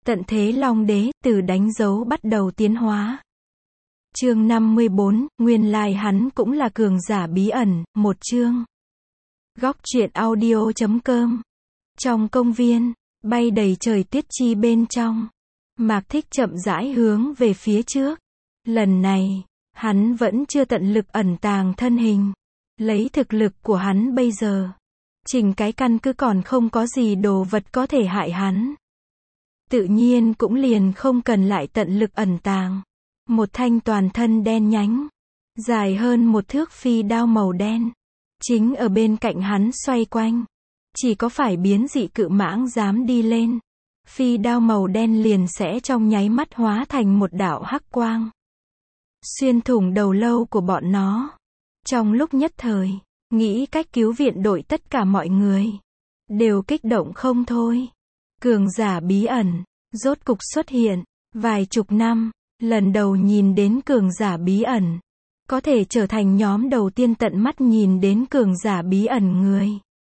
Tận thế Long Đế, từ đánh dấu bắt đầu tiến hóa. Chương 54, nguyên lai hắn cũng là cường giả bí ẩn, một chương. Góc truyện audio.com. Trong công viên, bay đầy trời tiết chi bên trong. Mạc Thích chậm rãi hướng về phía trước. Lần này, hắn vẫn chưa tận lực ẩn tàng thân hình. Lấy thực lực của hắn bây giờ, chỉnh cái căn cứ còn không có gì đồ vật có thể hại hắn. Tự nhiên cũng liền không cần lại tận lực ẩn tàng. Một thanh toàn thân đen nhánh, dài hơn một thước phi đao màu đen, chính ở bên cạnh hắn xoay quanh. Chỉ có phải biến dị cự mãng dám đi lên, phi đao màu đen liền sẽ trong nháy mắt hóa thành một đạo hắc quang, xuyên thủng đầu lâu của bọn nó. Trong lúc nhất thời, nghĩ cách cứu viện đội tất cả mọi người đều kích động không thôi. Cường giả bí ẩn, rốt cục xuất hiện, vài chục năm, lần đầu nhìn đến cường giả bí ẩn. Có thể trở thành nhóm đầu tiên tận mắt nhìn đến cường giả bí ẩn người.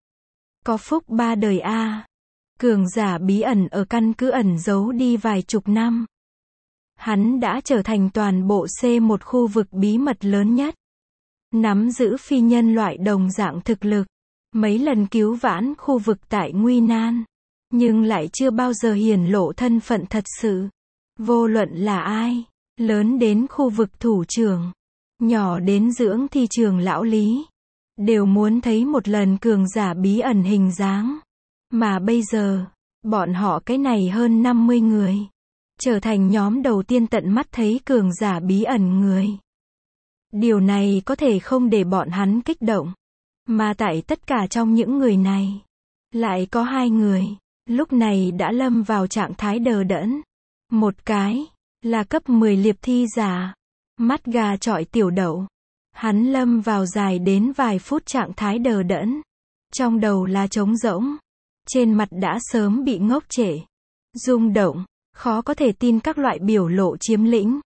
Có phúc ba đời a. Cường giả bí ẩn ở căn cứ ẩn giấu đi vài chục năm. Hắn đã trở thành toàn bộ C1 khu vực bí mật lớn nhất. Nắm giữ phi nhân loại đồng dạng thực lực. Mấy lần cứu vãn khu vực tại nguy nan. Nhưng lại chưa bao giờ hiển lộ thân phận thật sự. Vô luận là ai, lớn đến khu vực thủ trưởng, nhỏ đến dưỡng thi trường lão lý, đều muốn thấy một lần cường giả bí ẩn hình dáng. Mà bây giờ, bọn họ cái này hơn 50 người, trở thành nhóm đầu tiên tận mắt thấy cường giả bí ẩn người. Điều này có thể không để bọn hắn kích động. Mà tại tất cả trong những người này, lại có hai người, lúc này đã lâm vào trạng thái đờ đẫn. Một cái, là cấp 10 liệp thi giả, mắt gà chọi tiểu đậu. Hắn lâm vào dài đến vài phút trạng thái đờ đẫn. Trong đầu là trống rỗng. Trên mặt đã sớm bị ngốc trệ. Rung động, khó có thể tin các loại biểu lộ chiếm lĩnh.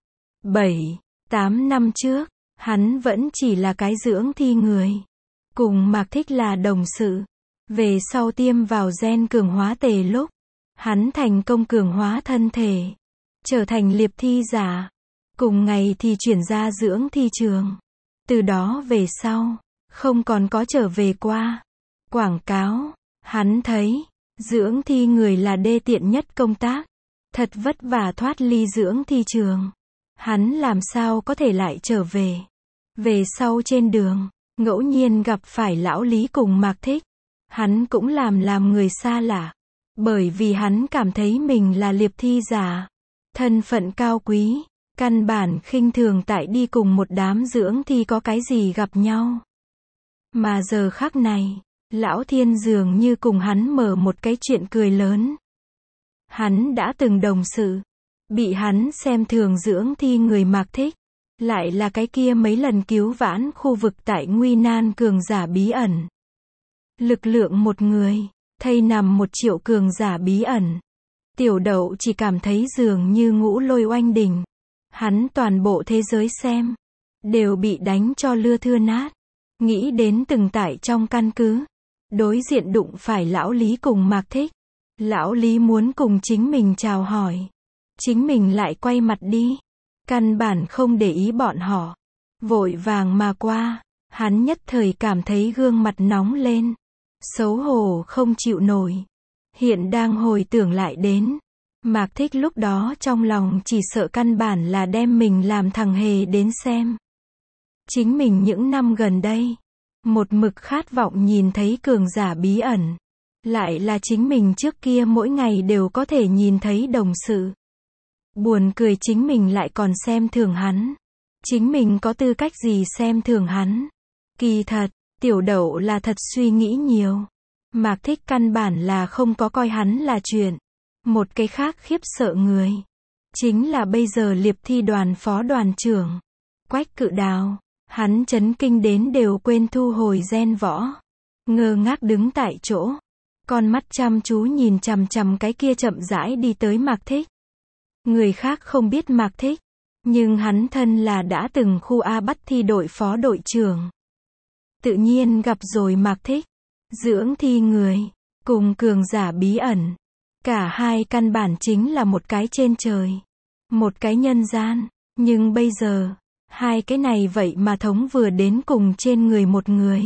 7-8 năm trước, hắn vẫn chỉ là cái dưỡng thi người. Cùng Mạc Thích là đồng sự. Về sau tiêm vào gen cường hóa tề lúc, hắn thành công cường hóa thân thể, trở thành liệp thi giả. Cùng ngày thì chuyển ra dưỡng thi trường. Từ đó về sau, không còn có trở về qua. Quảng cáo, hắn thấy, dưỡng thi người là đê tiện nhất công tác. Thật vất vả thoát ly dưỡng thi trường. Hắn làm sao có thể lại trở về. Về sau trên đường, ngẫu nhiên gặp phải lão Lý cùng Mạc Thích. Hắn cũng làm người xa lạ. Bởi vì hắn cảm thấy mình là liệp thi giả. Thân phận cao quý. Căn bản khinh thường tại đi cùng một đám dưỡng thi có cái gì gặp nhau. Mà giờ khắc này, lão Thiên dường như cùng hắn mở một cái chuyện cười lớn. Hắn đã từng đồng sự. Bị hắn xem thường dưỡng thi người Mạc Thích. Lại là cái kia mấy lần cứu vãn khu vực tại nguy nan cường giả bí ẩn. Lực lượng một người, thay nằm 1 triệu cường giả bí ẩn. Tiểu đậu chỉ cảm thấy dường như ngũ lôi oanh đỉnh. Hắn toàn bộ thế giới xem, đều bị đánh cho lưa thưa nát. Nghĩ đến từng tại trong căn cứ, đối diện đụng phải lão Lý cùng Mạc Thích. Lão Lý muốn cùng chính mình chào hỏi. Chính mình lại quay mặt đi. Căn bản không để ý bọn họ. Vội vàng mà qua, hắn nhất thời cảm thấy gương mặt nóng lên. Xấu hổ không chịu nổi. Hiện đang hồi tưởng lại đến. Mạc Thích lúc đó trong lòng chỉ sợ căn bản là đem mình làm thằng hề đến xem. Chính mình những năm gần đây, một mực khát vọng nhìn thấy cường giả bí ẩn. Lại là chính mình trước kia mỗi ngày đều có thể nhìn thấy đồng sự. Buồn cười chính mình lại còn xem thường hắn. Chính mình có tư cách gì xem thường hắn. Kỳ thật, tiểu đậu là thật suy nghĩ nhiều. Mạc Thích căn bản là không có coi hắn là chuyện. Một cái khác khiếp sợ người. Chính là bây giờ liệp thi đoàn phó đoàn trưởng. Quách Cự Đào. Hắn chấn kinh đến đều quên thu hồi gen võ. Ngơ ngác đứng tại chỗ. Con mắt chăm chú nhìn chằm chằm cái kia chậm rãi đi tới Mạc Thích. Người khác không biết Mạc Thích. Nhưng hắn thân là đã từng khu A bắt thi đội phó đội trưởng. Tự nhiên gặp rồi Mạc Thích. Dưỡng thi người. Cùng cường giả bí ẩn. Cả hai căn bản chính là một cái trên trời, một cái nhân gian, nhưng bây giờ, hai cái này vậy mà thống vừa đến cùng trên người một người.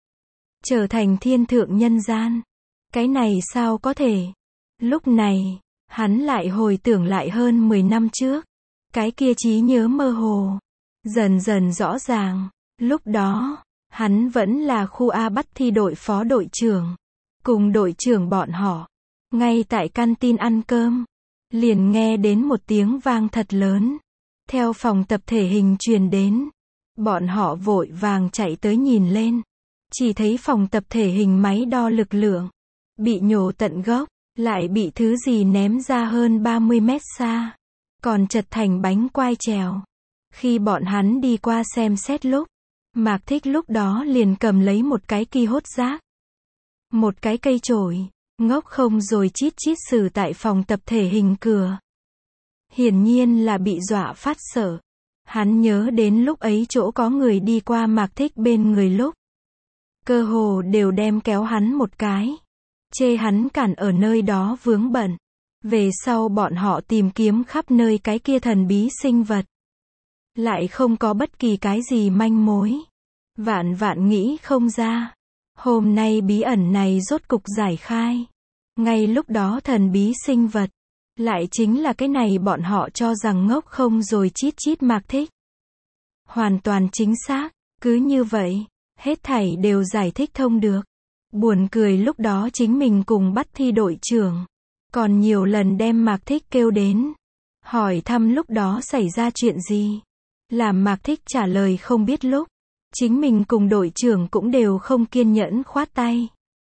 Trở thành thiên thượng nhân gian. Cái này sao có thể? Lúc này, hắn lại hồi tưởng lại hơn 10 năm trước. Cái kia trí nhớ mơ hồ. Dần dần rõ ràng. Lúc đó, hắn vẫn là khu A bắt thi đội phó đội trưởng. Cùng đội trưởng bọn họ. Ngay tại canteen ăn cơm. Liền nghe đến một tiếng vang thật lớn. Theo phòng tập thể hình truyền đến. Bọn họ vội vàng chạy tới nhìn lên. Chỉ thấy phòng tập thể hình máy đo lực lượng. Bị nhổ tận gốc. Lại bị thứ gì ném ra hơn 30 mét xa. Còn chật thành bánh quai trèo. Khi bọn hắn đi qua xem xét lúc. Mạc Thích lúc đó liền cầm lấy một cái ki hốt rác. Một cái cây chổi. Ngốc không rồi chít chít xử tại phòng tập thể hình cửa. Hiển nhiên là bị dọa phát sợ. Hắn nhớ đến lúc ấy chỗ có người đi qua Mạc Thích bên người lúc. Cơ hồ đều đem kéo hắn một cái. Chê hắn cản ở nơi đó vướng bận. Về sau bọn họ tìm kiếm khắp nơi cái kia thần bí sinh vật. Lại không có bất kỳ cái gì manh mối. Vạn vạn nghĩ không ra. Hôm nay bí ẩn này rốt cục giải khai. Ngay lúc đó thần bí sinh vật. Lại chính là cái này bọn họ cho rằng ngốc không rồi chít chít Mạc Thích. Hoàn toàn chính xác. Cứ như vậy. Hết thảy đều giải thích thông được. Buồn cười lúc đó chính mình cùng bắt thi đội trưởng. Còn nhiều lần đem Mạc Thích kêu đến. Hỏi thăm lúc đó xảy ra chuyện gì. Làm Mạc Thích trả lời không biết lúc. Chính mình cùng đội trưởng cũng đều không kiên nhẫn khoát tay.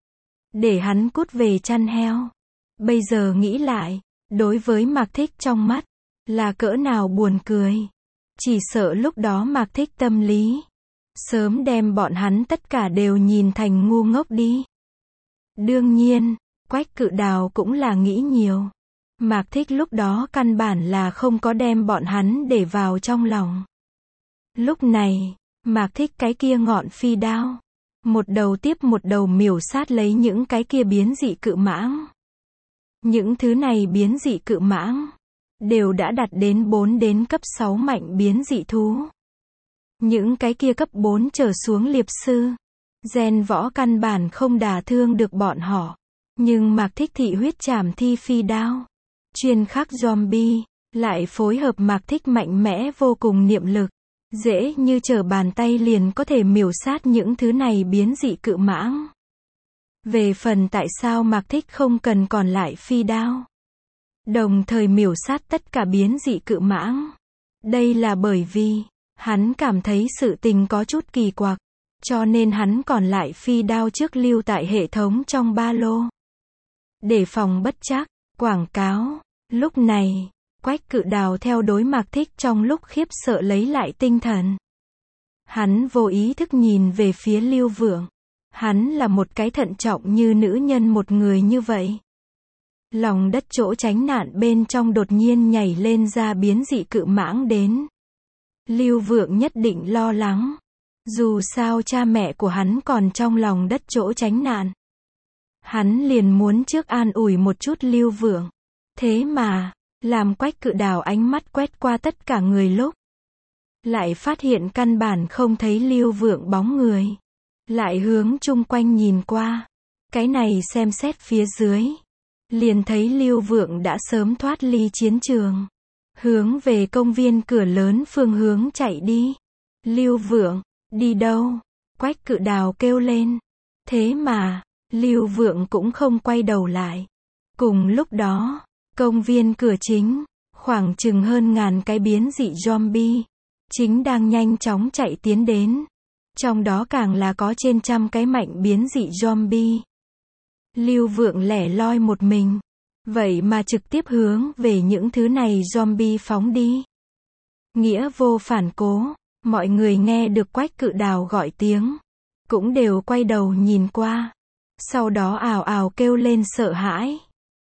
Để hắn cút về chăn heo. Bây giờ nghĩ lại. Đối với Mạc Thích trong mắt. Là cỡ nào buồn cười. Chỉ sợ lúc đó Mạc Thích tâm lý. Sớm đem bọn hắn tất cả đều nhìn thành ngu ngốc đi. Đương nhiên, Quách Cự Đào cũng là nghĩ nhiều. Mạc Thích lúc đó căn bản là không có đem bọn hắn để vào trong lòng. Lúc này, Mạc Thích cái kia ngọn phi đao. Một đầu tiếp một đầu miểu sát lấy những cái kia biến dị cự mãng. Những thứ này biến dị cự mãng. Đều đã đạt đến 4 đến cấp 6 mạnh biến dị thú. Những cái kia cấp 4 trở xuống liệp sư. Gen võ căn bản không đả thương được bọn họ. Nhưng Mạc Thích thị huyết trảm thi phi đao. Chuyên khắc zombie. Lại phối hợp Mạc Thích mạnh mẽ vô cùng niệm lực. Dễ như trở bàn tay liền có thể miểu sát những thứ này biến dị cự mãng. Về phần tại sao Mạc Thích không cần còn lại phi đao. Đồng thời miểu sát tất cả biến dị cự mãng. Đây là bởi vì hắn cảm thấy sự tình có chút kỳ quặc, cho nên hắn còn lại phi đao trước lưu tại hệ thống trong ba lô. Để phòng bất trắc, quảng cáo. Lúc này, Quách Cự Đào theo đối Mạc Thích trong lúc khiếp sợ lấy lại tinh thần. Hắn vô ý thức nhìn về phía Lưu Vượng. Hắn là một cái thận trọng như nữ nhân một người như vậy. Lòng đất chỗ tránh nạn bên trong đột nhiên nhảy lên ra biến dị cự mãng đến. Lưu Vượng nhất định lo lắng. Dù sao cha mẹ của hắn còn trong lòng đất chỗ tránh nạn. Hắn liền muốn trước an ủi một chút Lưu Vượng. Thế mà, làm Quách Cự Đào ánh mắt quét qua tất cả người lúc. Lại phát hiện căn bản không thấy Lưu Vượng bóng người. Lại hướng chung quanh nhìn qua. Cái này xem xét phía dưới. Liền thấy Lưu Vượng đã sớm thoát ly chiến trường. Hướng về công viên cửa lớn phương hướng chạy đi. Lưu Vượng, đi đâu? Quách Cự Đào kêu lên. Thế mà, Lưu Vượng cũng không quay đầu lại. Cùng lúc đó, công viên cửa chính, khoảng chừng hơn ngàn cái biến dị zombie, chính đang nhanh chóng chạy tiến đến. Trong đó càng là có trên 100 cái mạnh biến dị zombie. Lưu Vượng lẻ loi một mình. Vậy mà trực tiếp hướng về những thứ này zombie phóng đi. Nghĩa vô phản cố, mọi người nghe được Quách Cự Đào gọi tiếng. Cũng đều quay đầu nhìn qua. Sau đó ào ào kêu lên sợ hãi.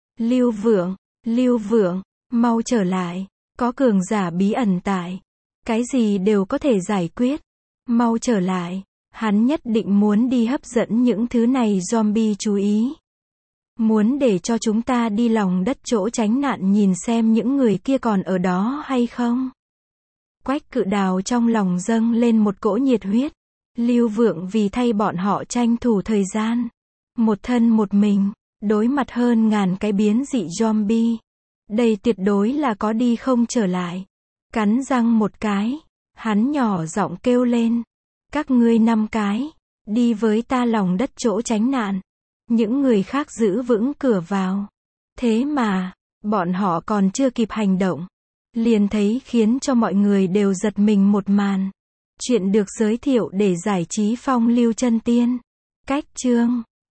Lưu Vượng, mau trở lại. Có cường giả bí ẩn tại. Cái gì đều có thể giải quyết. Mau trở lại. Hắn nhất định muốn đi hấp dẫn những thứ này zombie chú ý. Muốn để cho chúng ta đi lòng đất chỗ tránh nạn nhìn xem những người kia còn ở đó hay không? Quách Cự Đào trong lòng dâng lên một cỗ nhiệt huyết. Lưu Vượng vì thay bọn họ tranh thủ thời gian. Một thân một mình, đối mặt hơn ngàn cái biến dị zombie. Đây tuyệt đối là có đi không trở lại. Cắn răng một cái, hắn nhỏ giọng kêu lên. Các ngươi 5 cái, đi với ta lòng đất chỗ tránh nạn. Những người khác giữ vững cửa vào. Thế mà, bọn họ còn chưa kịp hành động. Liền thấy khiến cho mọi người đều giật mình một màn. Chuyện được giới thiệu để giải trí phong lưu chân tiên. Cách chương